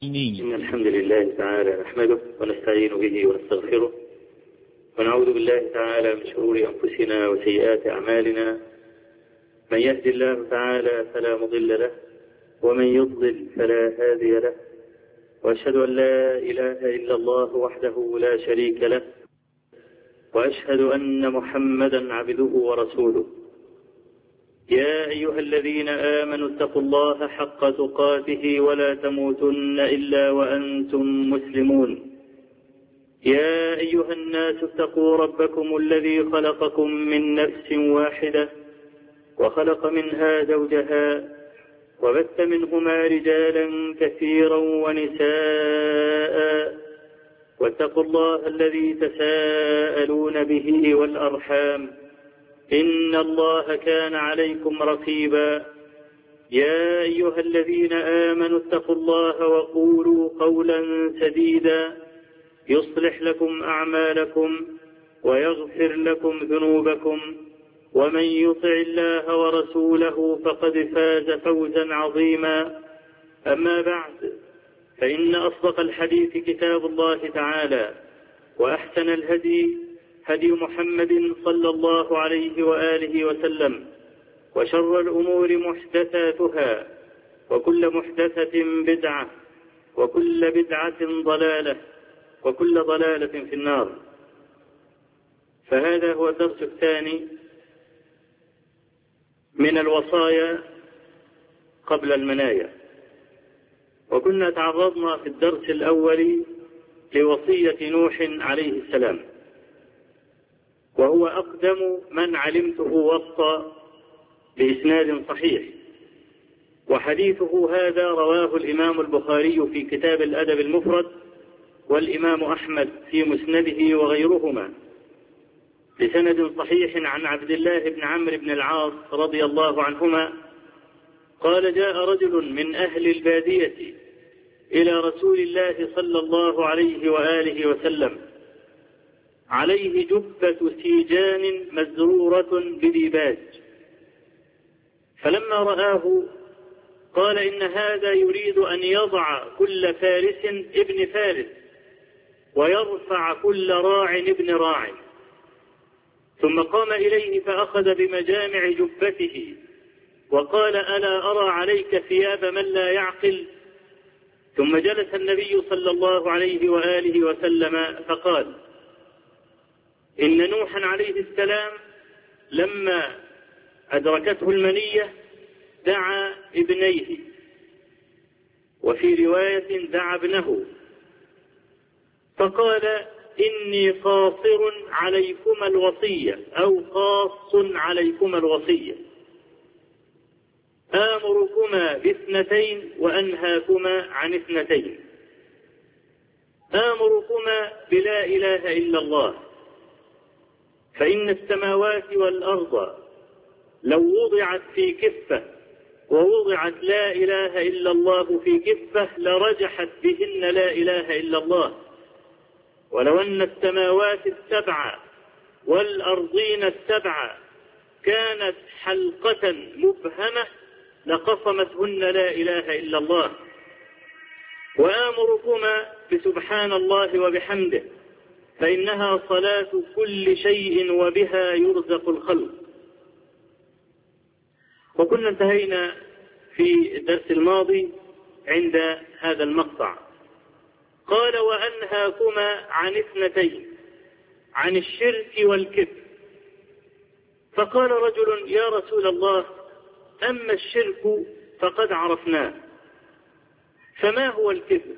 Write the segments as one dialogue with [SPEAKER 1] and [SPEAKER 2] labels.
[SPEAKER 1] إن الحمد لله تعالى نحمده ونستعين به ونستغفره ونعوذ بالله تعالى من شرور أنفسنا وسيئات أعمالنا. من يهد الله تعالى فلا مضل له ومن يضلل فلا هادي له، وأشهد أن لا إله إلا الله وحده لا شريك له، وأشهد أن محمدا عبده ورسوله. يا أيها الذين آمنوا اتقوا الله حق تقاته ولا تموتن إلا وأنتم مسلمون. يا أيها الناس اتقوا ربكم الذي خلقكم من نفس واحدة وخلق منها زوجها وبث منهما رجالا كثيرا ونساء، واتقوا الله الذي تساءلون به والأرحام إن الله كان عليكم رقيبا. يا أيها الذين آمنوا اتقوا الله وقولوا قولا سديدا يصلح لكم أعمالكم ويغفر لكم ذنوبكم، ومن يطع الله ورسوله فقد فاز فوزا عظيما. أما بعد، فإن أصدق الحديث كتاب الله تعالى، وأحسن الهدي هدي محمد صلى الله عليه وآله وسلم، وشر الأمور محدثاتها، وكل محدثة بدعة، وكل بدعة ضلالة، وكل ضلالة في النار. فهذا هو الدرس الثاني من الوصايا قبل المنايا، وكنا تعرضنا في الدرس الأول لوصية نوح عليه السلام، وهو أقدم من علمته وصى بإسناد صحيح، وحديثه هذا رواه الإمام البخاري في كتاب الأدب المفرد، والإمام أحمد في مسنده وغيرهما بسند صحيح عن عبد الله بن عمرو بن العاص رضي الله عنهما قال: جاء رجل من أهل البادية إلى رسول الله صلى الله عليه وآله وسلم عليه جبة سيجان مزرورة بديباج، فلما رآه قال: إن هذا يريد أن يضع كل فارس ابن فارس ويرفع كل راع ابن راع. ثم قام إليه فأخذ بمجامع جبته وقال: ألا أرى عليك ثياب من لا يعقل؟ ثم جلس النبي صلى الله عليه وآله وسلم فقال: إن نوحا عليه السلام لما أدركته المنية دعا ابنيه، وفي رواية دعا ابنه، فقال: إني قاصر عليكما الوصية، أو قاص عليكما الوصية، آمركما باثنتين وأنهاكما عن اثنتين. آمركما بلا إله إلا الله، فإن السماوات والأرض لو وضعت في كفة ووضعت لا إله إلا الله في كفة لرجحت بهن لا إله إلا الله، ولو أن السماوات السبع والأرضين السبع كانت حلقة مبهمة لقصمتهن لا إله إلا الله. وآمركما بسبحان الله وبحمده، فإنها صلاة كل شيء وبها يرزق الخلق. وكنا انتهينا في الدرس الماضي عند هذا المقطع. قال: وأنهاكما عن اثنتين، عن الشرك والكفر. فقال رجل: يا رسول الله، أما الشرك فقد عرفناه، فما هو الكفر؟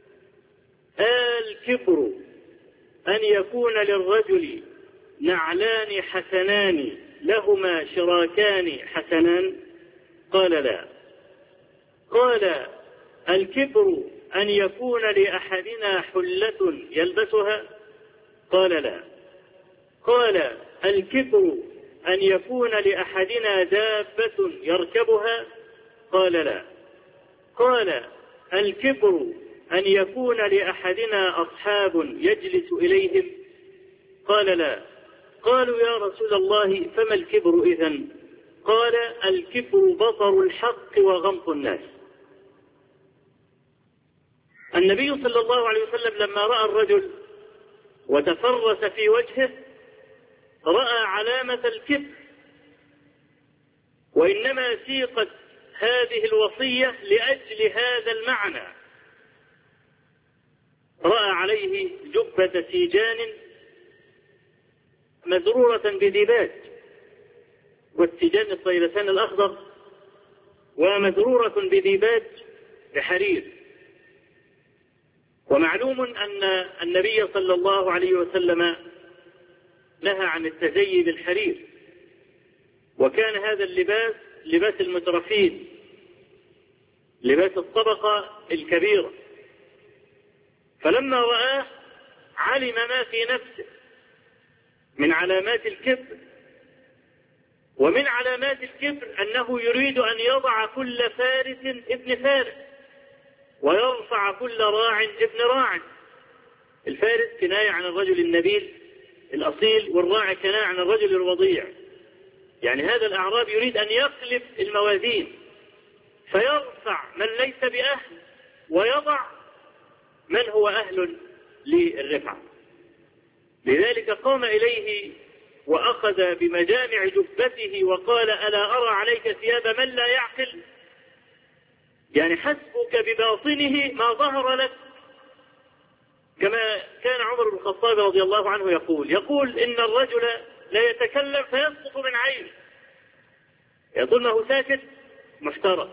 [SPEAKER 1] الكفر أن يكون للرجل نعلان حسنان لهما شراكان حسنان؟ قال: لا. قال: الكبر أن يكون لأحدنا حلة يلبسها؟ قال: لا. قال: الكبر أن يكون لأحدنا دابة يركبها؟ قال: لا. قال: الكبر أن يكون لأحدنا أصحاب يجلس إليهم؟ قال: لا. قالوا: يا رسول الله، فما الكبر إذن؟ قال: الكبر بطر الحق وغمط الناس. النبي صلى الله عليه وسلم لما رأى الرجل وتفرس في وجهه رأى علامة الكبر، وإنما سيقت هذه الوصية لأجل هذا المعنى. رأى عليه جبة سيجان مزرورة بديباج، والسيجان الطيلسان الأخضر، ومزرورة بديباج بحرير. ومعلوم أن النبي صلى الله عليه وسلم نهى عن التزيي بالحرير، وكان هذا اللباس لباس المترفين، لباس الطبقة الكبيرة. فلما رآه علم ما في نفسه من علامات الكبر، ومن علامات الكبر أنه يريد أن يضع كل فارس ابن فارس، ويرفع كل راع ابن راع. الفارس كناية عن الرجل النبيل الأصيل، والراعي كناية عن الرجل الوضيع. يعني هذا الأعراب يريد أن يقلب الموازين، فيرفع من ليس بأهل ويضع من هو أهل للرفعة. لذلك قام إليه وأخذ بمجامع جبته وقال: ألا أرى عليك ثياب من لا يعقل؟ يعني حسبك بباطنه ما ظهر لك. كما كان عمر بن الخطاب رضي الله عنه يقول إن الرجل لا يتكلم فيسقط من عينه، يظن أنه ساكت محترم.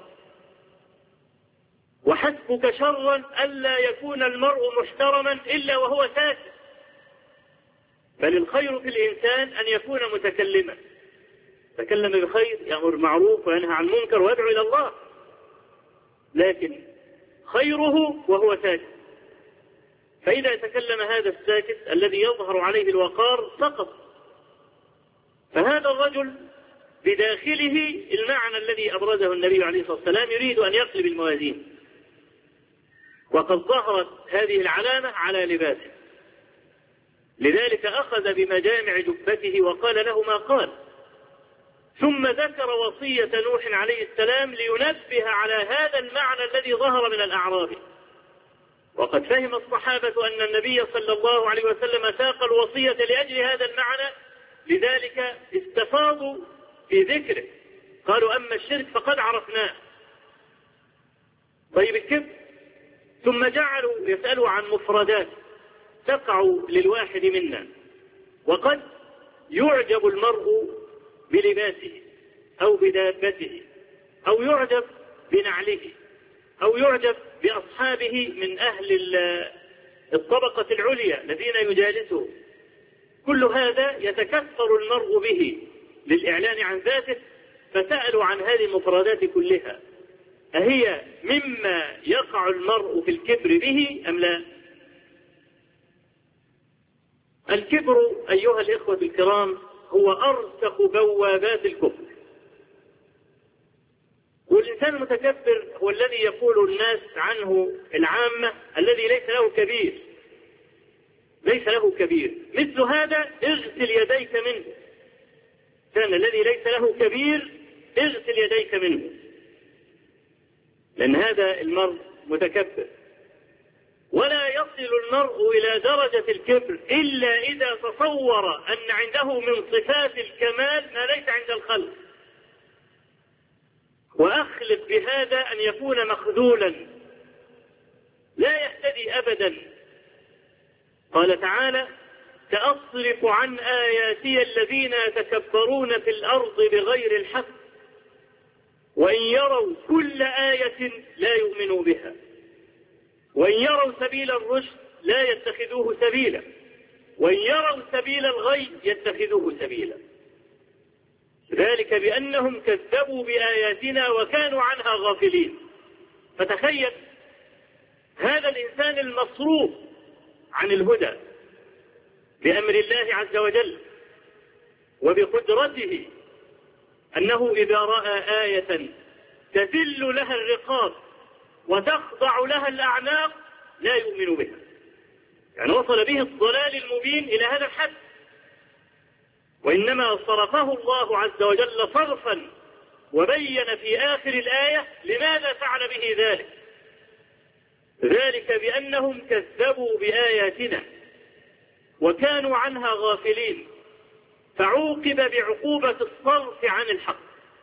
[SPEAKER 1] وحسبك شرا ألا يكون المرء محترما إلا وهو ساكت، بل الخير في الإنسان أن يكون متكلما، تكلم بخير، يأمر بالمعروف وينهى عن المنكر ويدعو إلى الله، لكن خيره وهو ساكت. فإذا تكلم هذا الساكت الذي يظهر عليه الوقار سقط. فهذا الرجل بداخله المعنى الذي أبرزه النبي عليه الصلاة والسلام، يريد أن يقلب الموازين، وقد ظهرت هذه العلامة على لباسه. لذلك أخذ بمجامع جبته وقال له ما قال، ثم ذكر وصية نوح عليه السلام لينبه على هذا المعنى الذي ظهر من الأعراب. وقد فهم الصحابة أن النبي صلى الله عليه وسلم ساق الوصية لأجل هذا المعنى، لذلك استفاضوا في ذكره، قالوا: أما الشرك فقد عرفناه. طيب الكبر، ثم جعلوا يسألوا عن مفردات تقع للواحد منا. وقد يعجب المرء بلباسه أو بدابته، أو يعجب بنعله، أو يعجب بأصحابه من أهل الطبقة العليا الذين يجالسه. كل هذا يتكثر المرء به للإعلان عن ذاته، فسألوا عن هذه المفردات كلها، أهي مما يقع المرء في الكبر به أم لا؟ الكبر أيها الإخوة الكرام هو أرسخ بوابات الكفر. والإنسان المتكبر هو الذي يقول الناس عنه العامة الذي ليس له كبير، ليس له كبير. مثل هذا اغسل يديك منه. كان الذي ليس له كبير اغسل يديك منه، لأن هذا المرء متكبر. ولا يصل المرء إلى درجة الكبر إلا إذا تصور أن عنده من صفات الكمال ما ليس عند الخلق. وأخلف بهذا أن يكون مخذولا لا يهتدي أبدا. قال تعالى: سأصرف عن آياتي الذين يتكبرون في الأرض بغير الحق وإن يروا كل آية لا يؤمنوا بها وإن يروا سبيل الرشد لا يتخذوه سبيلا وإن يروا سبيل الغي يتخذوه سبيلا، ذلك بأنهم كذبوا بآياتنا وكانوا عنها غافلين. فتخيل هذا الإنسان المصروف عن الهدى بأمر الله عز وجل وبقدرته، أنه إذا رأى آية تذل لها الرقاب وتخضع لها الأعناق لا يؤمن بها. يعني وصل به الضلال المبين إلى هذا الحد، وإنما صرفه الله عز وجل صرفا وبين في آخر الآية لماذا فعل به ذلك. ذلك بأنهم كذبوا بآياتنا وكانوا عنها غافلين، فعوقب بعقوبة الصرف عن الحق.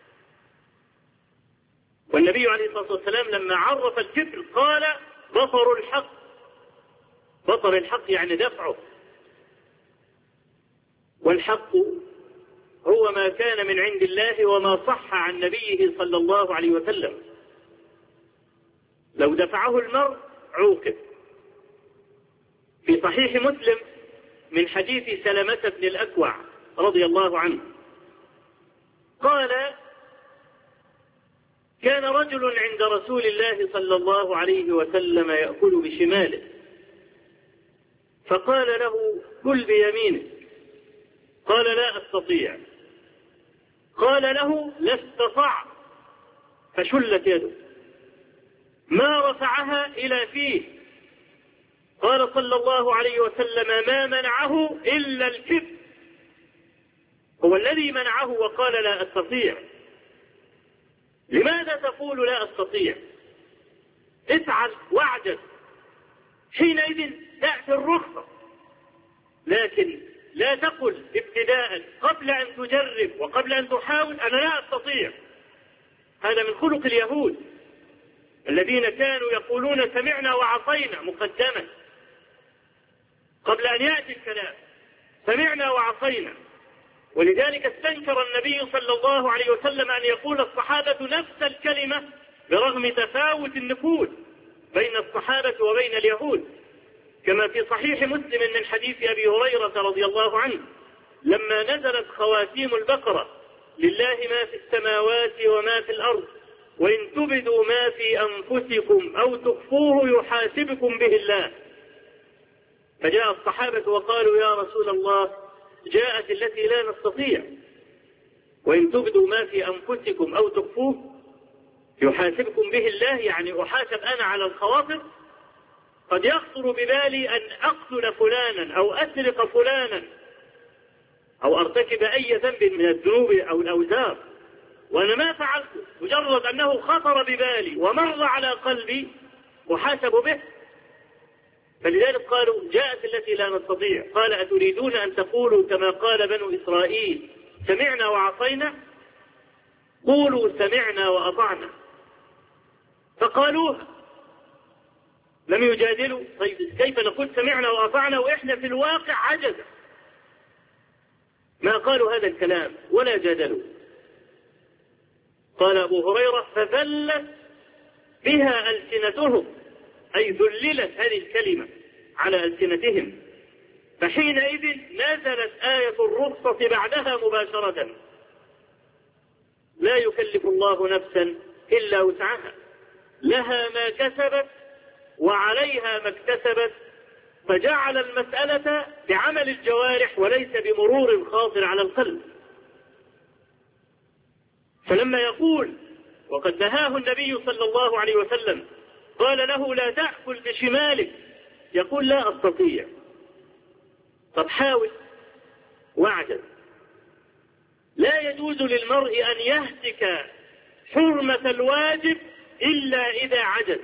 [SPEAKER 1] والنبي عليه الصلاة والسلام لما عرف الكبر قال بطر الحق. بطر الحق يعني دفعه، والحق هو ما كان من عند الله وما صح عن نبيه صلى الله عليه وسلم. لو دفعه المرء عوقب. في صحيح مسلم من حديث سلمة بن الأكوع رضي الله عنه قال كان رجل عند رسول الله صلى الله عليه وسلم يأكل بشماله، فقال له كل بيمينك، قال لا أستطيع، قال له لا استطعت، فشلت يده ما رفعها إلى فيه. قال صلى الله عليه وسلم ما منعه إلا الكبر، هو الذي منعه وقال لا أستطيع. لماذا تقول لا أستطيع؟ افعل واعجز، حينئذ تأتي الرخصة، لكن لا تقل ابتداء قبل أن تجرب وقبل أن تحاول أنا لا أستطيع. هذا من خلق اليهود الذين كانوا يقولون سمعنا وعصينا مقدما قبل أن يأتي الكلام، سمعنا وعصينا. ولذلك استنكر النبي صلى الله عليه وسلم أن يقول الصحابة نفس الكلمة برغم تفاوت النفوذ بين الصحابة وبين اليهود، كما في صحيح مسلم من حديث أبي هريرة رضي الله عنه لما نزلت خواتيم البقرة لله ما في السماوات وما في الأرض وإن تبدوا ما في أنفسكم أو تخفوه يحاسبكم به الله، فجاء الصحابة وقالوا يا رسول الله جاءت التي لا نستطيع، وإن تبدوا ما في أنفسكم أو تخفوه يحاسبكم به الله، يعني أحاسب أنا على الخواطر. قد يخطر ببالي أن أقتل فلانا أو أسرق فلانا أو أرتكب أي ذنب من الذنوب أو الأوزار وأنا ما فعلته، مجرد أنه خطر ببالي ومر على قلبي أحاسب به. فلذلك قالوا جاءت التي لا نستطيع. قال أتريدون أن تقولوا كما قال بنو إسرائيل سمعنا وعصينا؟ قولوا سمعنا وأطعنا. فقالوها، لم يجادلوا. طيب كيف نقول سمعنا وأطعنا وإحنا في الواقع عجزة؟ ما قالوا هذا الكلام ولا جادلوا. قال أبو هريرة فذلت بها ألسنتهم، أي ذللت هذه الكلمة على ألسنتهم، فحينئذ نزلت آية الرخصة بعدها مباشرة لا يكلف الله نفسا إلا وسعها لها ما كسبت وعليها ما اكتسبت، فجعل المسألة بعمل الجوارح وليس بمرور الخاطر على القلب. فلما يقول وقد نهاه النبي صلى الله عليه وسلم قال له لا تأكل بشمالك، يقول لا أستطيع. طب حاول واعجز. لا يجوز للمرء أن يهتك حرمة الواجب إلا إذا عجز.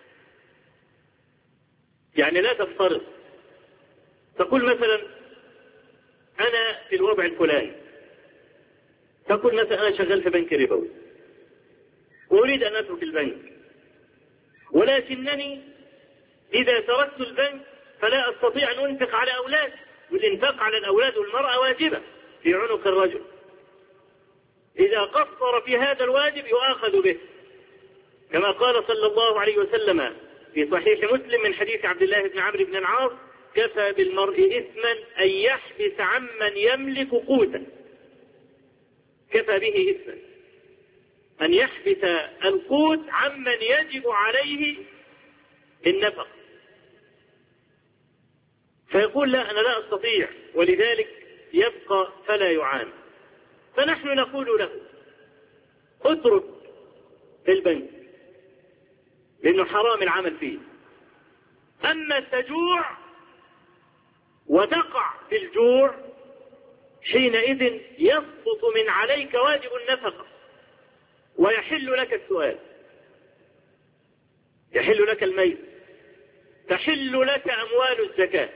[SPEAKER 1] يعني لا تفترض تقول مثلا أنا في الوضع الفلاني، تقول مثلا أنا شغال في بنك ربوي وأريد أن أترك البنك، ولكنني إذا تركت البنك فلا أستطيع أن أنفق على أولادي، والإنفاق على الأولاد والمرأة واجبة في عنق الرجل، إذا قصر في هذا الواجب يؤاخذ به، كما قال صلى الله عليه وسلم في صحيح مسلم من حديث عبد الله بن عمرو بن العاص كفى بالمرء إثما أن يحبس عمن يملك قوتا. كفى به إثما أن يحبس القوت عمن يجب عليه النفق، فيقول لا أنا لا أستطيع، ولذلك يبقى فلا يعان. فنحن نقول له اترك في البنك لأنه حرام العمل فيه، أما تجوع وتقع في الجوع حينئذ يسقط من عليك واجب النفقة ويحل لك السؤال، يحل لك الميت تحل لك أموال الزكاة،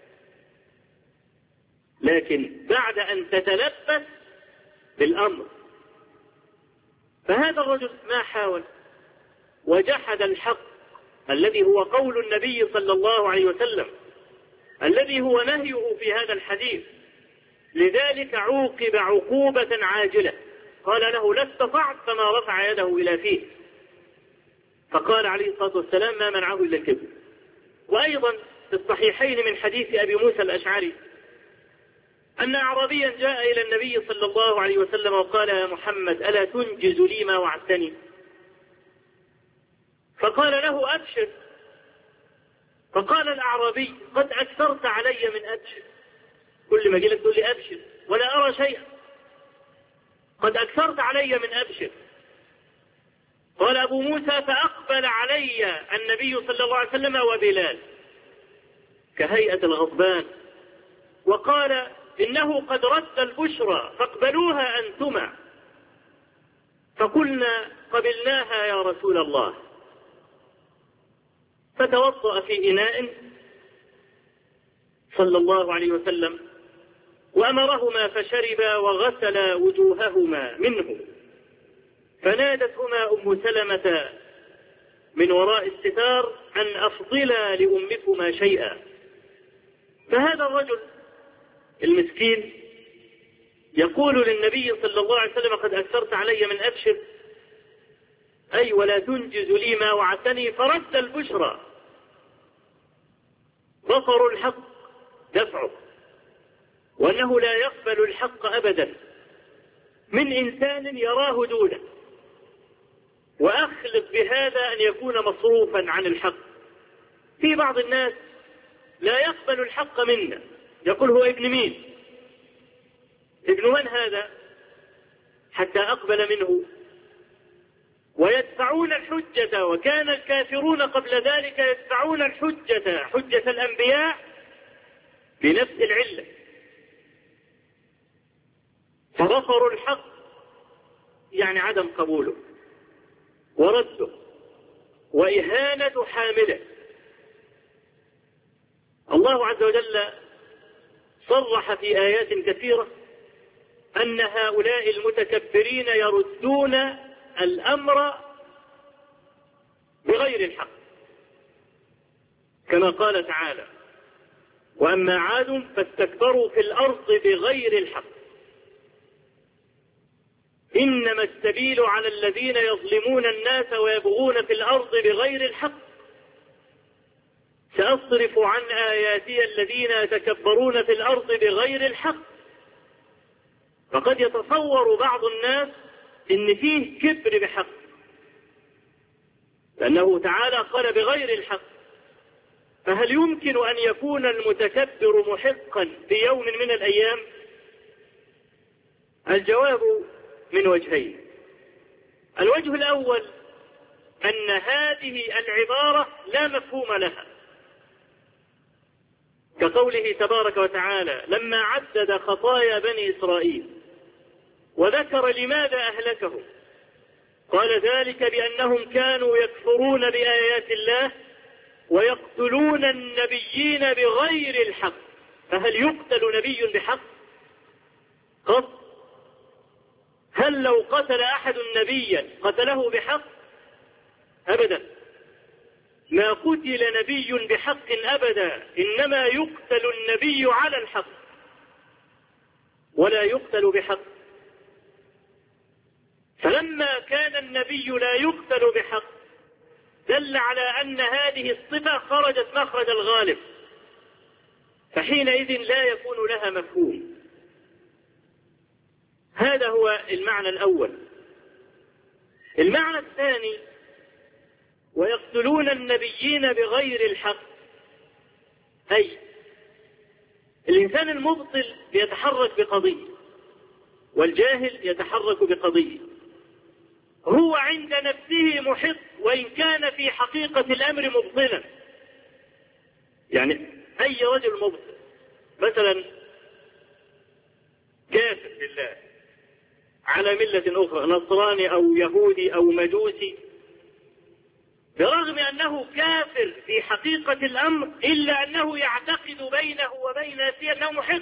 [SPEAKER 1] لكن بعد أن تتلبس بالأمر. فهذا الرجل ما حاول وجحد الحق الذي هو قول النبي صلى الله عليه وسلم، الذي هو نهيه في هذا الحديث. لذلك عوقب عقوبة عاجلة، قال له لا استطعت، فما رفع يده إلى فيه، فقال عليه الصلاة والسلام ما منعه إلا الكبر. وأيضا في الصحيحين من حديث أبي موسى الأشعري أن أعرابيا جاء إلى النبي صلى الله عليه وسلم وقال يا محمد ألا تنجز لي ما وعدتني؟ فقال له أبشر. فقال الأعرابي قد أكثرت علي من أبشر، كل ما جلت تقول لي أبشر ولا أرى شيئا، قد أكثرت علي من أبشر. قال أبو موسى فأقبل علي النبي صلى الله عليه وسلم وبلال كهيئة الغضبان وقال إنه قد رد البشرى فاقبلوها أنتما. فقلنا قبلناها يا رسول الله. فتوضأ في إناء صلى الله عليه وسلم وأمرهما فشربا وغسل وجوههما منه. فنادتهما أم سلمة من وراء الستار أن أفضلا لأمكما شيئا. فهذا الرجل المسكين يقول للنبي صلى الله عليه وسلم قد أكثرت علي من أبشر، أي ولا تنجز لي ما وعدتني، فرد البشرى. بصر الحق دفعه، وأنه لا يقبل الحق أبدا من إنسان يراه دونه، وأخلق بهذا أن يكون مصروفا عن الحق. في بعض الناس لا يقبل الحق منا، يقول هو ابن مين؟ ابن من هذا حتى أقبل منه؟ ويدفعون الحجة، وكان الكافرون قبل ذلك يدفعون الحجة، حجة الأنبياء، بنفس العلة. فبصر الحق يعني عدم قبوله ورده وإهانة حامله. الله عز وجل صرح في آيات كثيرة أن هؤلاء المتكبرين يردون الأمر بغير الحق، كما قال تعالى وأما عاد فاستكبروا في الأرض بغير الحق إنما السبيل على الذين يظلمون الناس ويبغون في الأرض بغير الحق سأصرف عن آياتي الذين يتكبرون في الأرض بغير الحق. فقد يتصور بعض الناس إن فيه كبر بحق، لأنه تعالى قال بغير الحق. فهل يمكن أن يكون المتكبر محقا في يوم من الأيام؟ الجواب من وجهين. الوجه الأول أن هذه العبارة لا مفهوم لها، كقوله تبارك وتعالى لما عدد خطايا بني إسرائيل وذكر لماذا أهلكهم قال ذلك بأنهم كانوا يكفرون بآيات الله ويقتلون النبيين بغير الحق. فهل يقتل نبي بحق؟ قط. هل لو قتل أحد نبيا قتله بحق؟ أبدا، ما قتل نبي بحق أبدا، إنما يقتل النبي على الحق ولا يقتل بحق. فلما كان النبي لا يقتل بحق دل على أن هذه الصفة خرجت مخرج الغالب، فحينئذ لا يكون لها مفهوم. هذا هو المعنى الأول. المعنى الثاني ويقتلون النبيين بغير الحق، أي الإنسان المبطل يتحرك بقضية والجاهل يتحرك بقضية، هو عند نفسه محق وإن كان في حقيقة الأمر مبطلا. يعني أي رجل مبطل مثلا كافر بالله على ملة أخرى، نصراني أو يهودي أو مجوسي، برغم أنه كافر في حقيقة الأمر إلا أنه يعتقد بينه وبين نفسه أنه محق.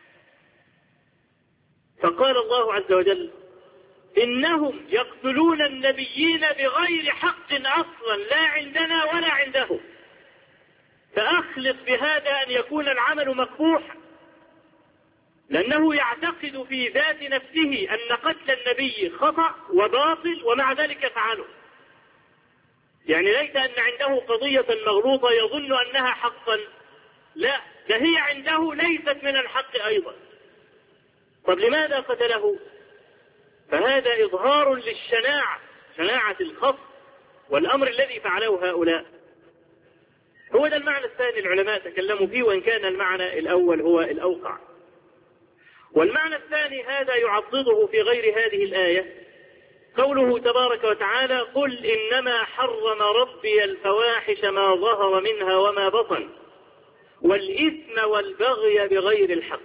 [SPEAKER 1] فقال الله عز وجل: إنهم يقتلون النبيين بغير حق أصلا لا عندنا ولا عندهم. فأخلط بهذا أن يكون العمل مقبوحا، لأنه يعتقد في ذات نفسه أن قتل النبي خطأ وباطل ومع ذلك يفعله. يعني ليس أن عنده قضية مغلوطة يظن أنها حقا، لا، ده هي عنده ليست من الحق أيضا. طب لماذا قتله؟ فهذا إظهار للشناعة، شناعة الخط والأمر الذي فعله هؤلاء. هو ده المعنى الثاني العلماء تكلموا فيه، وإن كان المعنى الأول هو الأوقع. والمعنى الثاني هذا يعضده في غير هذه الآية، قوله تبارك وتعالى: قل إنما حرم ربي الفواحش ما ظهر منها وما بطن والإثم والبغي بغير الحق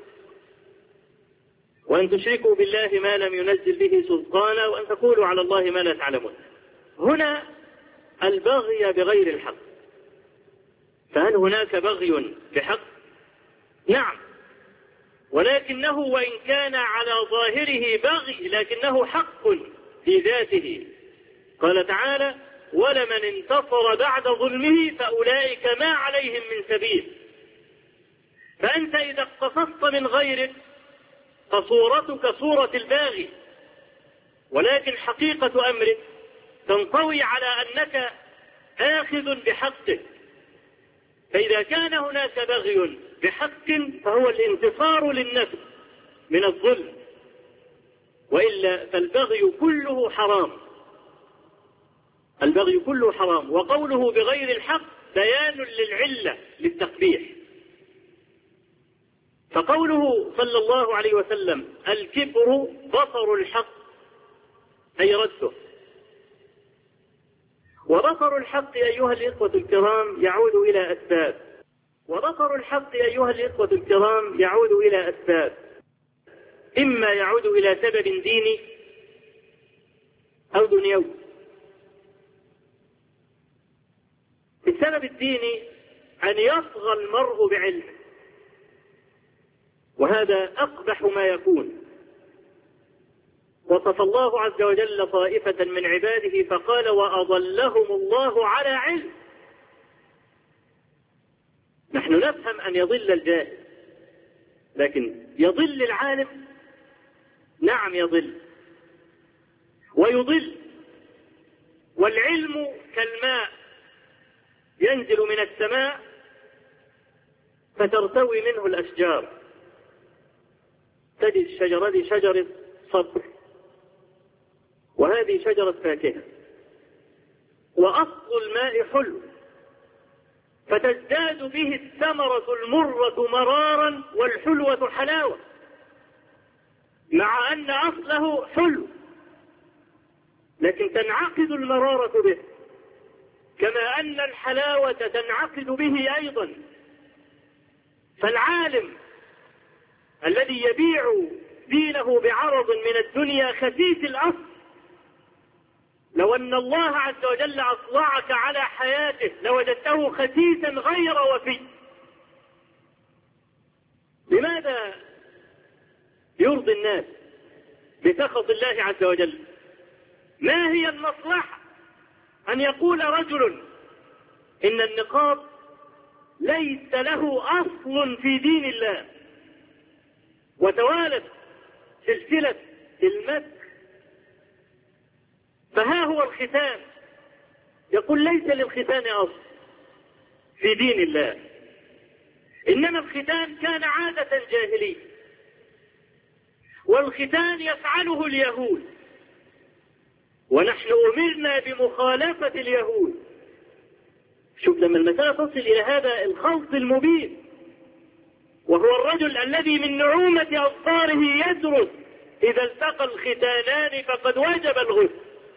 [SPEAKER 1] وأن تشركوا بالله ما لم ينزل به سلطانا وأن تقولوا على الله ما لا تعلمون. هنا البغي بغير الحق، فهل هناك بغي بحق؟ نعم، ولكنه وإن كان على ظاهره بغي لكنه حق في ذاته. قال تعالى: ولمن انتصر بعد ظلمه فأولئك ما عليهم من سبيل. فأنت إذا اقتصصت من غيرك فصورتك صورة الباغي، ولكن حقيقة أمرك تنطوي على أنك آخذ بحقك. فإذا كان هناك بغي بحق فهو الانتصار للنفس من الظلم، وإلا فالبغي كله حرام. البغي كله حرام، وقوله بغير الحق بيان للعلة للتقبيح. فقوله صلى الله عليه وسلم: الكبر بطر الحق، أي رده. وبطر الحق أيها الإخوة الكرام يعود إلى أسباب، وبطر الحق أيها الإخوة الكرام يعود إلى أسباب، إما يعود إلى سبب ديني أو دنيوي. السبب الديني أن يصغى المرء بعلمه، وهذا أقبح ما يكون. وصف الله عز وجل طائفة من عباده فقال: وأضلهم الله على علم. نحن نفهم أن يضل الجاهل، لكن يضل العالم؟ نعم يضل ويضل. والعلم كالماء ينزل من السماء فترتوي منه الأشجار. تجد الشجرة دي شجرة صبر، وهذه شجرة فاكهة، وأصل الماء حلو، فتزداد به الثمرة المرة مرارا والحلوة حلاوة، مع أن أصله حلو، لكن تنعقد المرارة به، كما أن الحلاوة تنعقد به أيضا. فالعالم الذي يبيع دينه بعرض من الدنيا خسيس الأصل، لو أن الله عز وجل أطلعك على حياته لوجدته خسيسا غير وفي. لماذا يرضي الناس بسخط الله عز وجل؟ ما هي المصلحة أن يقول رجل إن النقاب ليس له أصل في دين الله، وتوالت سلسلة المسخ، فها هو الختان يقول ليس للختان أصل في دين الله، إنما الختان كان عادة جاهلية، والختان يفعله اليهود، ونحن أمرنا بمخالفة اليهود. شوف لما المسألة تصل إلى هذا الخلط المبين، وهو الرجل الذي من نعومة أظفاره يدرس إذا التقى الختانان فقد وجب الغسل،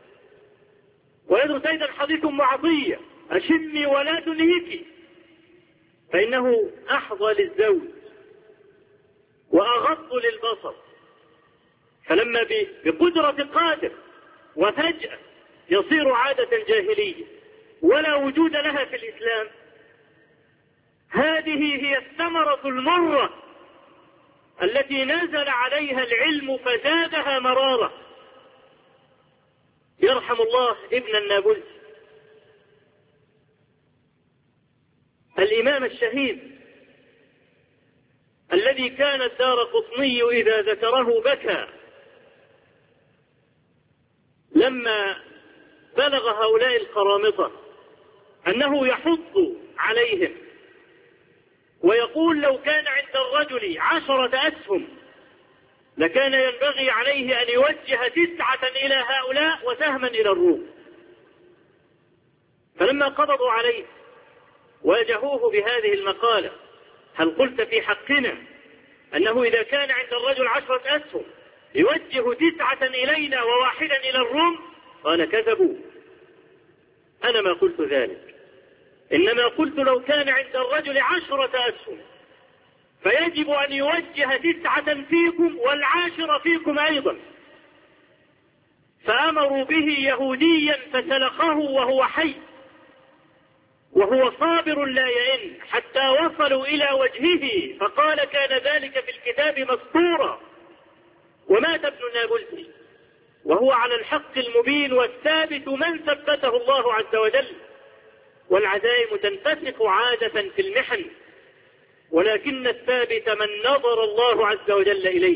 [SPEAKER 1] ويدرس أيضا حديث أم عطية: أشمي ولا تنهكي، فإنه أحظى للزوج وأغض للبصر. فلما بقدرة قادر وفجأة يصير عادة جاهلية، ولا وجود لها في الإسلام، هذه هي الثمرة المرة التي نزل عليها العلم فزادها مرارة. يرحم الله ابن النابلسي الإمام الشهيد الذي كان الدارقطني إذا ذكره بكى لما بلغ هؤلاء القرامطة أنه يحض عليهم ويقول لو كان عند الرجل 10 أسهم لكان ينبغي عليه أن يوجه 9 إلى هؤلاء وسهما إلى الروم. فلما قبضوا عليه واجهوه بهذه المقالة: هل قلت في حقنا أنه إذا كان عند الرجل 10 أسهم يوجه 9 إلينا و1 إلى الروم؟ قال: كذبوا، أنا ما قلت ذلك، إنما قلت لو كان عند الرجل 10 أسهم فيجب أن يوجه 9 فيكم والعاشر فيكم أيضا. فأمروا به يهوديا فسلخه وهو حي وهو صابر لا يئن حتى وصلوا إلى وجهه، فقال: كان ذلك في الكتاب مسطورا. ومات ابن النابلسي وهو على الحق المبين والثابت من ثبته الله عز وجل. والعزائم تنفسخ عادة في المحن، ولكن الثابت من نظر الله عز وجل إليه.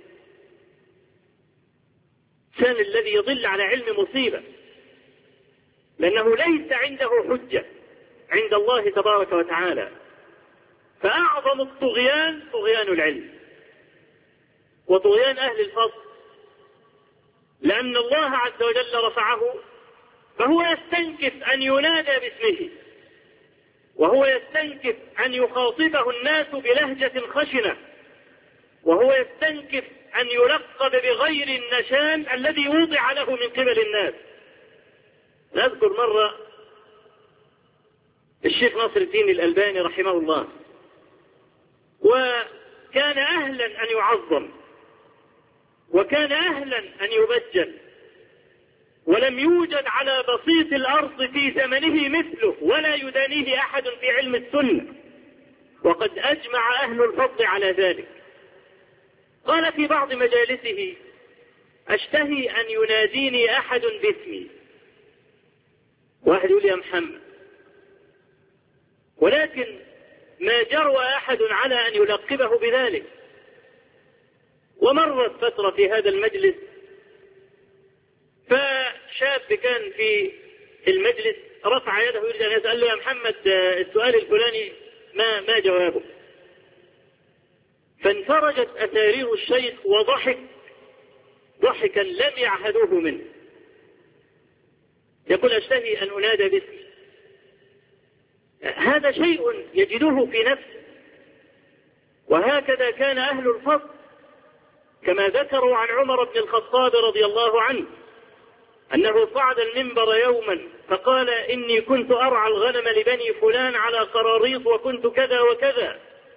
[SPEAKER 1] كان الذي يضل على علم مصيبة، لأنه ليس عنده حجة عند الله تبارك وتعالى. فأعظم الطغيان طغيان العلم وطغيان أهل الفضل، لأن الله عز وجل رفعه فهو يستنكف أن ينادى باسمه، وهو يستنكف أن يخاطبه الناس بلهجة خشنة، وهو يستنكف أن يلقب بغير النشان الذي وضع له من قبل الناس. نذكر مرة الشيخ ناصر الدين الألباني رحمه الله، وكان أهلا أن يعظم وكان أهلا أن يبجل، ولم يوجد على بسيط الأرض في زمنه مثله ولا يدانيه أحد في علم السنة، وقد أجمع أهل الفضل على ذلك. قال في بعض مجالسه: أشتهي أن يناديني أحد باسمي، واحد يقول يا محمد، ولكن ما جرى أحد على أن يلقبه بذلك. ومرت فترة في هذا المجلس، فشاب كان في المجلس رفع يده يريد أن يسأل له: يا محمد، السؤال الفلاني ما جوابه؟ فانفرجت أسارير الشيخ وضحك ضحكا لم يعهدوه منه، يقول: أشتهي أن أنادى باسمي. هذا شيء يجده في نفسه، وهكذا كان أهل الفضل، كما ذكروا عن عمر بن الخطاب رضي الله عنه أنه صعد المنبر يوما فقال: إني كنت أرعى الغنم لبني فلان على قراريط وكنت كذا وكذا،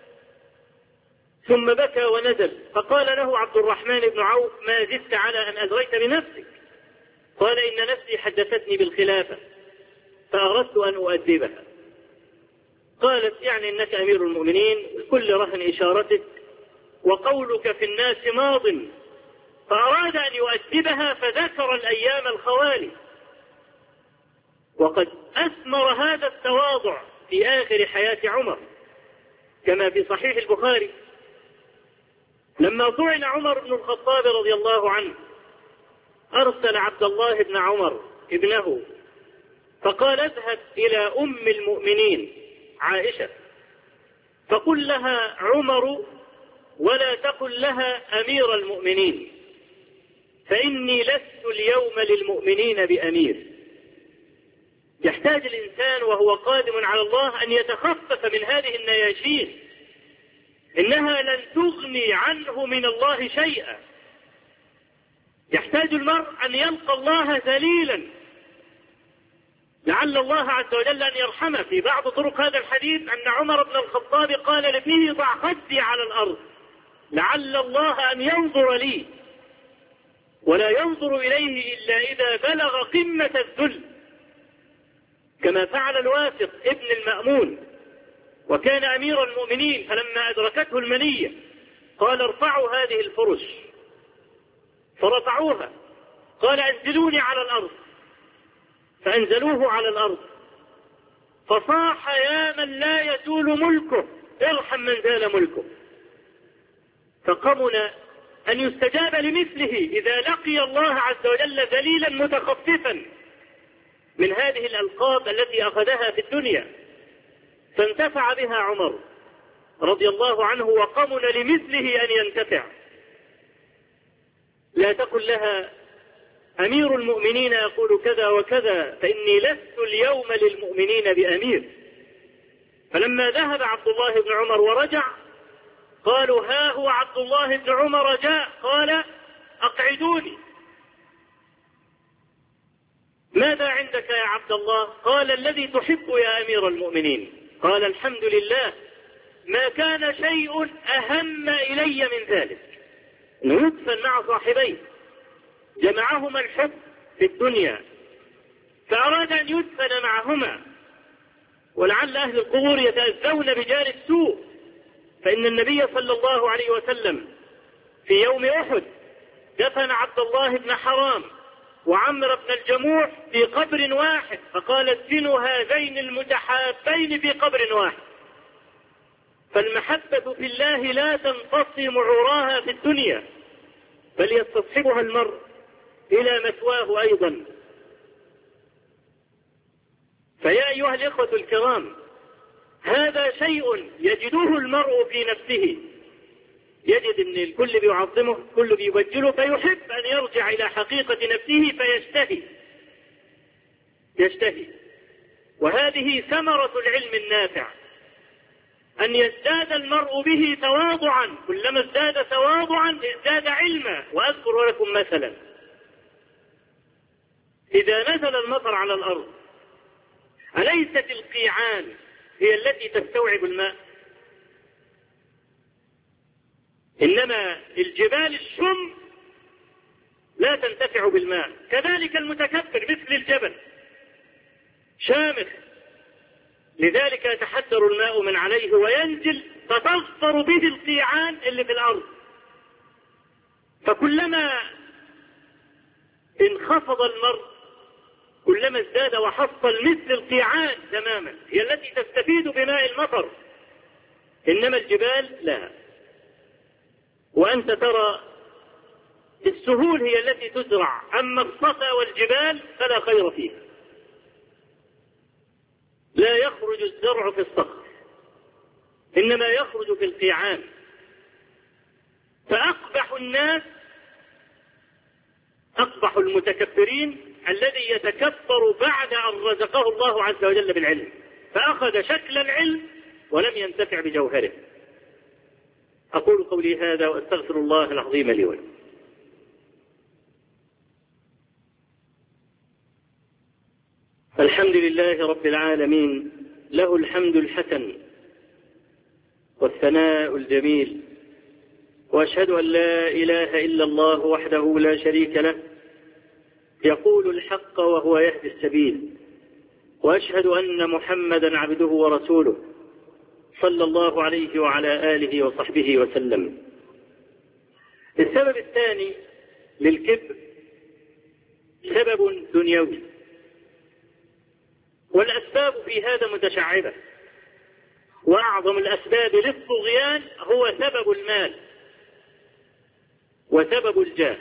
[SPEAKER 1] ثم بكى ونزل، فقال له عبد الرحمن بن عوف: ما زدت على أن أزريت بنفسك؟ قال: إن نفسي حدثتني بالخلافة فأردت أن أؤدبها. قالت: يعني إنك أمير المؤمنين، كل رهن إشارتك وقولك في الناس ماض. فأراد أن يؤدبها فذكر الأيام الخوالي. وقد أثمر هذا التواضع في آخر حياة عمر، كما في صحيح البخاري لما طعن عمر بن الخطاب رضي الله عنه أرسل عبد الله بن عمر ابنه فقال: اذهب إلى أم المؤمنين عائشة فقل لها عمر ولا تقل لها أمير المؤمنين، فإني لست اليوم للمؤمنين بأمير. يحتاج الإنسان وهو قادم على الله أن يتخفف من هذه النياشين، إنها لن تغني عنه من الله شيئا. يحتاج المرء أن يلقى الله ذليلا لعل الله عز وجل أن يرحمه. في بعض طرق هذا الحديث أن عمر بن الخطاب قال لابنه: ضع خدي على الأرض لعل الله أن ينظر لي، ولا ينظر إليه إلا إذا بلغ قمة الذل. كما فعل الواثق ابن المأمون وكان أمير المؤمنين، فلما أدركته المنية قال ارفعوا هذه الفرش، فرفعوها، قال انزلوني على الأرض، فأنزلوه على الأرض، فصاح يا من لا يزول ملكه ارحم من زال ملكه. فقمن أن يستجاب لمثله إذا لقي الله عز وجل ذليلا متخففا من هذه الألقاب التي أخذها في الدنيا، فانتفع بها عمر رضي الله عنه وقمن لمثله أن ينتفع. لا تقل لها أمير المؤمنين يقول كذا وكذا، فإني لست اليوم للمؤمنين بأمير. فلما ذهب عبد الله بن عمر ورجع قالوا ها هو عبد الله بن عمر جاء، قال أقعدوني. ماذا عندك يا عبد الله؟ قال الذي تحب يا أمير المؤمنين. قال الحمد لله، ما كان شيء أهم إلي من ذلك، أنه يدفن مع صاحبيه جمعهما الحب في الدنيا، فأراد أن يدفن معهما. ولعل أهل القبور يتأذون بجار السوء، فإن النبي صلى الله عليه وسلم في يوم أحد دفن عبد الله بن حرام وعمر بن الجموح في قبر واحد، فقال ادفنوا هذين المتحابين في قبر واحد. فالمحبة في الله لا تنقسم عراها في الدنيا، بل يستصحبها المرء إلى مثواه أيضا. فيا أيها الإخوة الكرام، هذا شيء يجده المرء في نفسه، يجد أن الكل بيعظمه، الكل بيبجله، فيحب أن يرجع إلى حقيقة نفسه فيشتهي. وهذه ثمرة العلم النافع، أن يزداد المرء به تواضعا، كلما ازداد تواضعا ازداد علما. وأذكر لكم مثلا، إذا نزل المطر على الأرض أليست القيعان هي التي تستوعب الماء؟ إنما الجبال الشم لا تنتفع بالماء. كذلك المتكبر مثل الجبل شامخ، لذلك يتحدر الماء من عليه وينزل فتظفر به القيعان اللي في الأرض. فكلما انخفض المرء كلما ازداد وحصل مثل القيعان تماما، هي التي تستفيد بماء المطر، إنما الجبال لا. وأنت ترى السهول هي التي تزرع، أما الصفا والجبال فلا خير فيها، لا يخرج الزرع في الصخر إنما يخرج في القيعان. فأقبح الناس أقبح المتكبرين الذي يتكبر بعد أن رزقه الله عز وجل بالعلم، فأخذ شكل العلم ولم ينتفع بجوهره. أقول قولي هذا وأستغفر الله العظيم لي ولكم. الحمد لله رب العالمين، له الحمد الحسن والثناء الجميل، وأشهد أن لا إله إلا الله وحده لا شريك له، يقول الحق وهو يهدي السبيل، وأشهد أن محمدا عبده ورسوله صلى الله عليه وعلى آله وصحبه وسلم. السبب الثاني للكبر سبب دنيوي، والأسباب في هذا متشعبة، وأعظم الأسباب للطغيان هو سبب المال وسبب الجاه،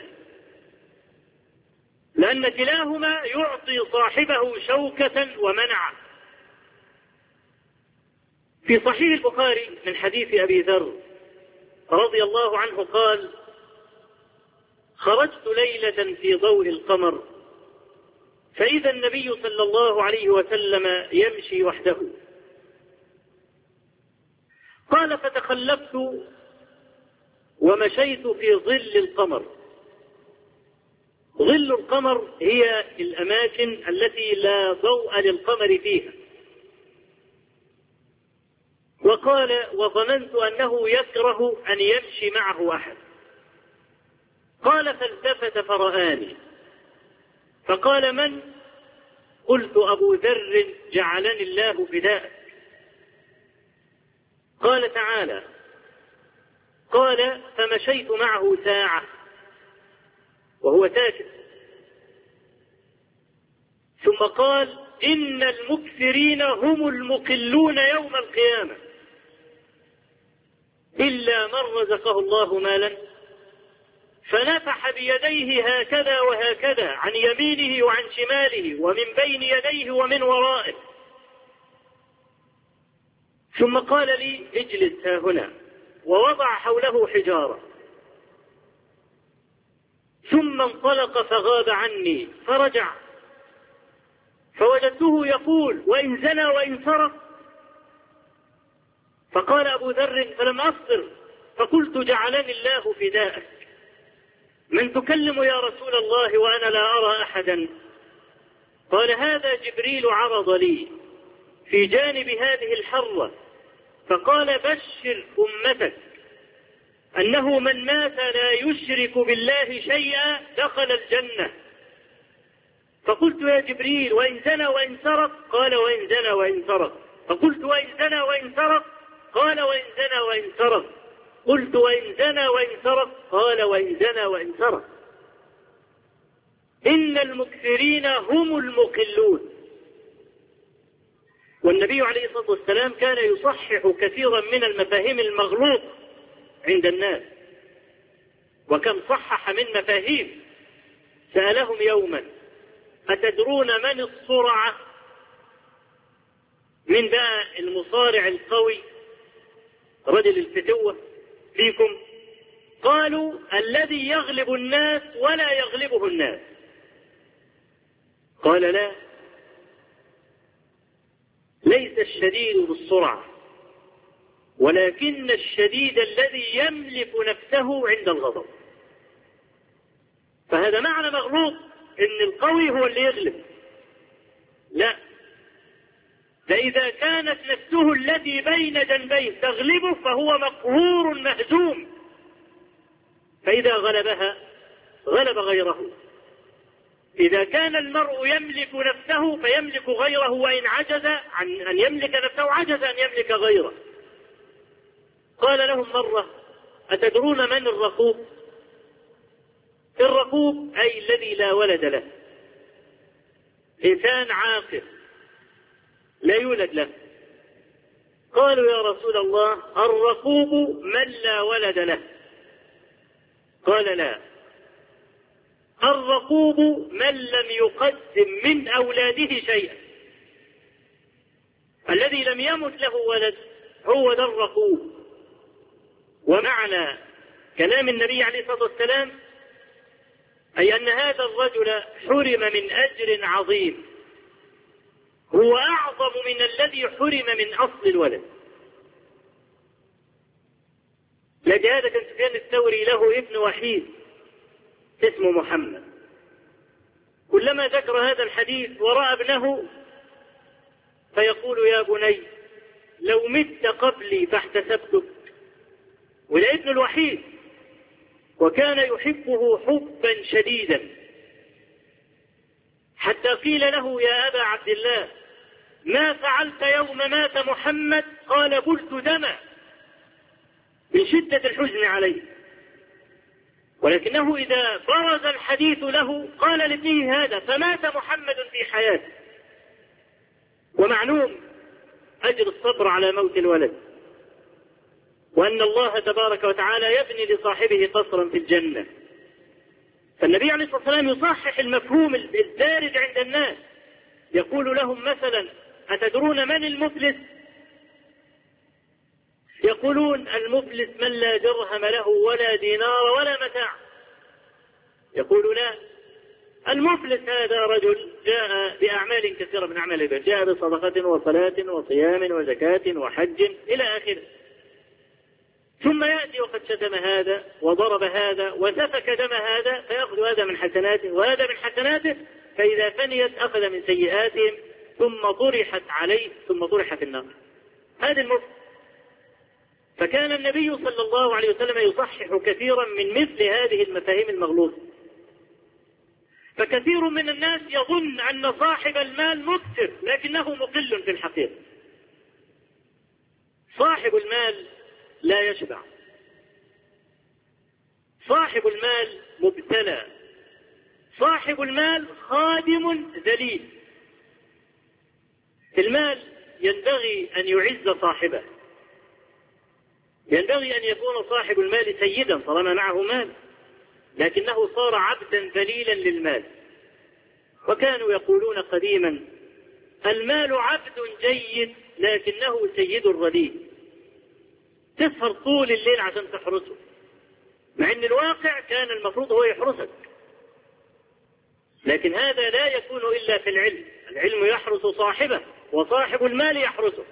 [SPEAKER 1] لأن كلاهما يعطي صاحبه شوكة ومنعة. في صحيح البخاري من حديث أبي ذر رضي الله عنه قال: خرجت ليلة في ضوء القمر فإذا النبي صلى الله عليه وسلم يمشي وحده. قال: فتخلفت ومشيت في ظل القمر. ظل القمر هي الأماكن التي لا ضوء للقمر فيها. وقال: وظننت أنه يكره أن يمشي معه أحد. قال: فالتفت فرآني فقال: من؟ قلت أبو ذر جعلني الله فداءك. قال تعالى: قال فمشيت معه ساعة وهو ساكت، ثم قال: إن المكثرين هم المقلون يوم القيامة إلا من رزقه الله مالا فنفح بيديه هكذا وهكذا عن يمينه وعن شماله ومن بين يديه ومن ورائه، ثم قال لي: اجلس ها هنا، ووضع حوله حجارة، ثم انطلق فغاب عني، فرجع فوجدته يقول: وإن زنى وإن سرق. فقال أبو ذر: فلم أصبر، فقلت: جعلني الله فداءك، من تكلم يا رسول الله وأنا لا أرى أحدا؟ قال: هذا جبريل عرض لي في جانب هذه الحرة فقال: بشر أمتك أنه من مات لا يشرك بالله شيئا دخل الجنة. فقلت: يا جبريل وإن زنى وإن سرق؟ قال: وإن زنى وإن سرق. فقلت: وإن زنى وإن سرق؟ قال: وإن زنى وإن سرق. قلت: وإن زنى وإن سرق؟ قال: وإن زنى وإن سرق. إن المكثرين هم المقلون. والنبي عليه الصلاة والسلام كان يصحح كثيرا من المفاهيم المغلوط عند الناس، وكم صحح من مفاهيم. سألهم يوما: أتدرون من الصرعة؟ من بقى المصارع القوي رجل الفتوة فيكم؟ قالوا: الذي يغلب الناس ولا يغلبه الناس. قال: لا، ليس الشديد بالسرعة، ولكن الشديد الذي يملك نفسه عند الغضب. فهذا معنى مغلوط ان القوي هو اللي يغلب، لا، فإذا كانت نفسه التي بين جنبيه تغلبه فهو مقهور مهزوم، فإذا غلبها غلب غيره. إذا كان المرء يملك نفسه فيملك غيره، وإن عجز عن أن يملك نفسه عجز أن يملك غيره. قال لهم مرة: أتدرون من الرقوب؟ الرقوب أي الذي لا ولد له، إنسان عاقل لا يولد له. قالوا: يا رسول الله، الرقوب من لا ولد له؟ قال: لا، الرقوب من لم يقدم من أولاده شيئا، الذي لم يمت له ولد هو ذا الرقوب. ومعنى كلام النبي عليه الصلاة والسلام أي أن هذا الرجل حرم من أجر عظيم هو أعظم من الذي حرم من أصل الولد. لهذا كان سفيان الثوري له ابن وحيد اسمه محمد، كلما ذكر هذا الحديث ورأى ابنه فيقول: يا بني لو مت قبلي فاحتسبتك. وده ابن الوحيد، وكان يحبه حبا شديدا، حتى قيل له: يا أبا عبد الله، ما فعلت يوم مات محمد؟ قال: بلت دما من شدة الحزن عليه. ولكنه إذا برز الحديث له قال لابنه هذا: فمات محمد في حياته. ومعلوم أجر الصبر على موت الولد، وأن الله تبارك وتعالى يبني لصاحبه قصرا في الجنة. فالنبي عليه الصلاة والسلام يصحح المفهوم الدارج عند الناس، يقول لهم مثلا: أتدرون من المفلس؟ يقولون: المفلس من لا درهم له ولا دينار ولا متاع. يقول: لا، المفلس هذا رجل جاء بأعمال كثيرة من أعمال البر، جاء بصدقة وصلاة وصيام وزكاة وحج إلى آخره، ثم يأتي وقد شتم هذا وضرب هذا وسفك دم هذا، فيأخذ هذا من حسناته وهذا من حسناته، فإذا فنيت أخذ من سيئاتهم ثم طرحت عليه ثم طرح في النار. هذا المفلس. فكان النبي صلى الله عليه وسلم يصحح كثيرا من مثل هذه المفاهيم المغلوطة. فكثير من الناس يظن أن صاحب المال مكثر لكنه مقل في الحقيقة. صاحب المال لا يشبع، صاحب المال مبتلى، صاحب المال خادم ذليل. المال ينبغي أن يعز صاحبه، ينبغي أن يكون صاحب المال سيدا طالما معه مال، لكنه صار عبدا ذليلا للمال. وكانوا يقولون قديما المال عبد جيد لكنه سيد رديء. تسهر طول الليل عشان تحرسه، مع ان الواقع كان المفروض هو يحرسك، لكن هذا لا يكون إلا في العلم. العلم يحرس صاحبه وصاحب المال يحرسه.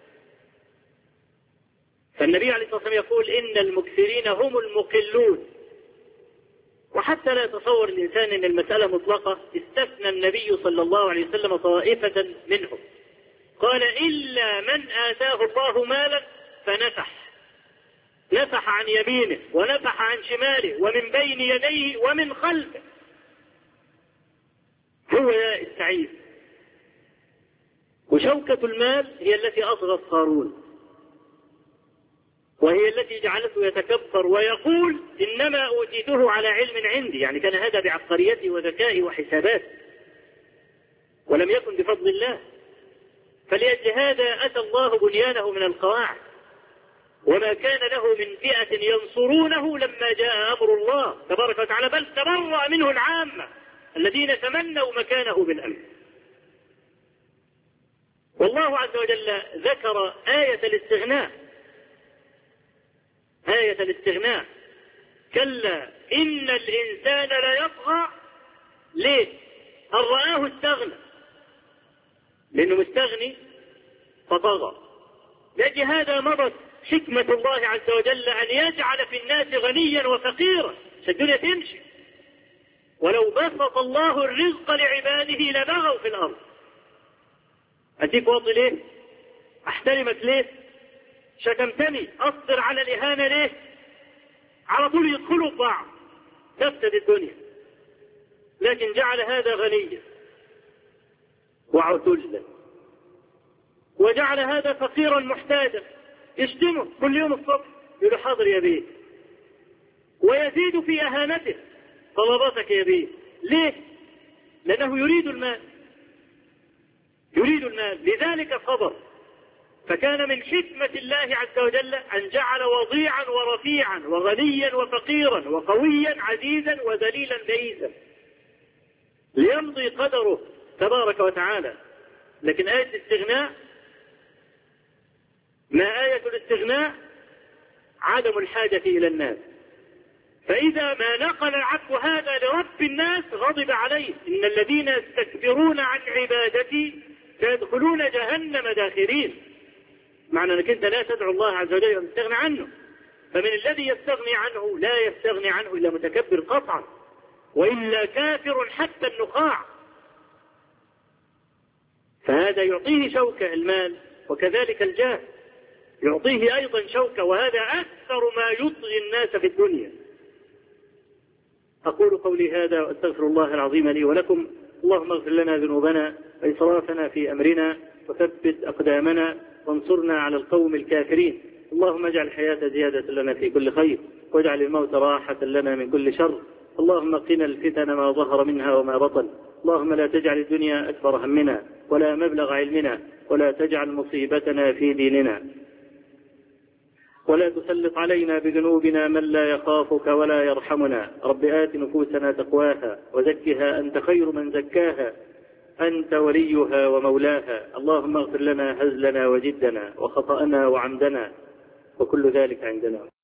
[SPEAKER 1] فالنبي عليه الصلاة والسلام يقول إن المكثرين هم المقلون. وحتى لا يتصور الإنسان أن المسألة مطلقة، استثنى النبي صلى الله عليه وسلم طائفة منهم، قال إلا من آتاه الله مالا فنفح، نفح عن يمينه ونفح عن شماله ومن بين يديه ومن خلفه، هو السعيد. وشوكة المال هي التي أصغت قارون، وهي التي جعلته يتكبر ويقول إنما أوتيته على علم عندي، يعني كان هذا بعبقريته وذكائه وحساباته، ولم يكن بفضل الله. فلأجل هذا أتى الله بنيانه من القواعد، وما كان له من فئة ينصرونه لما جاء أمر الله تبارك وتعالى، بل تبرأ منه العامة الذين تمنوا مكانه بالأمن. والله عز وجل ذكر آية الاستغناء، آية الاستغناء، كلا إن الإنسان ليطغى. ليه؟ أن رآه استغنى، لأنه مستغني فطغى. لأجل هذا مضت حكمة الله عز وجل أن يجعل في الناس غنيا وفقيرا، الدنيا تمشي. ولو بسط الله الرزق لعباده لبغوا في الأرض. أديك واطي ليه؟ أحترمك ليه؟ شتمتني أصبر على الإهانة ليه؟ على طول يدخلوا في بعض، تفسد الدنيا. لكن جعل هذا غنيا وعتلا، وجعل هذا فقيرا محتاجا، يشتمه كل يوم الصبح يقول حاضر يا بيه، ويزيد في أهانته طلباتك يا بيه. ليه؟ لأنه يريد المال، يريد المال، لذلك صبر. فكان من حكمة الله عز وجل أن جعل وضيعا ورفيعا وغنيا وفقيرا وقويا عزيزا وذليلا بئيسا ليمضي قدره تبارك وتعالى. لكن آية الاستغناء، ما آية الاستغناء؟ عدم الحاجة إلى الناس. فإذا ما نقل العبد هذا لرب الناس غضب عليه، إن الذين يستكبرون عن عبادتي سيدخلون جهنم داخرين. معنى أنك أنت لا تدعو الله عز وجل وتستغني عنه. فمن الذي يستغني عنه لا يستغني عنه إلا متكبر قطعا، وإلا كافر حتى النخاع. فهذا يعطيه شوكة المال، وكذلك الجاه يعطيه أيضا شوكة، وهذا أكثر ما يطغي الناس في الدنيا. أقول قولي هذا وأستغفر الله العظيم لي ولكم. اللهم اغفر لنا ذنوبنا وإسرافنا في أمرنا وثبت أقدامنا وانصرنا على القوم الكافرين. اللهم اجعل الحياة زيادة لنا في كل خير، واجعل الموت راحة لنا من كل شر. اللهم قنا الفتن ما ظهر منها وما بطن. اللهم لا تجعل الدنيا أكبر همنا ولا مبلغ علمنا، ولا تجعل مصيبتنا في ديننا، ولا تسلط علينا بذنوبنا من لا يخافك ولا يرحمنا. رب آت نفوسنا تقواها وزكها أنت خير من زكاها، أنت وليها ومولاها. اللهم اغفر لنا هزلنا وجدنا وخطأنا وعمدنا وكل ذلك عندنا.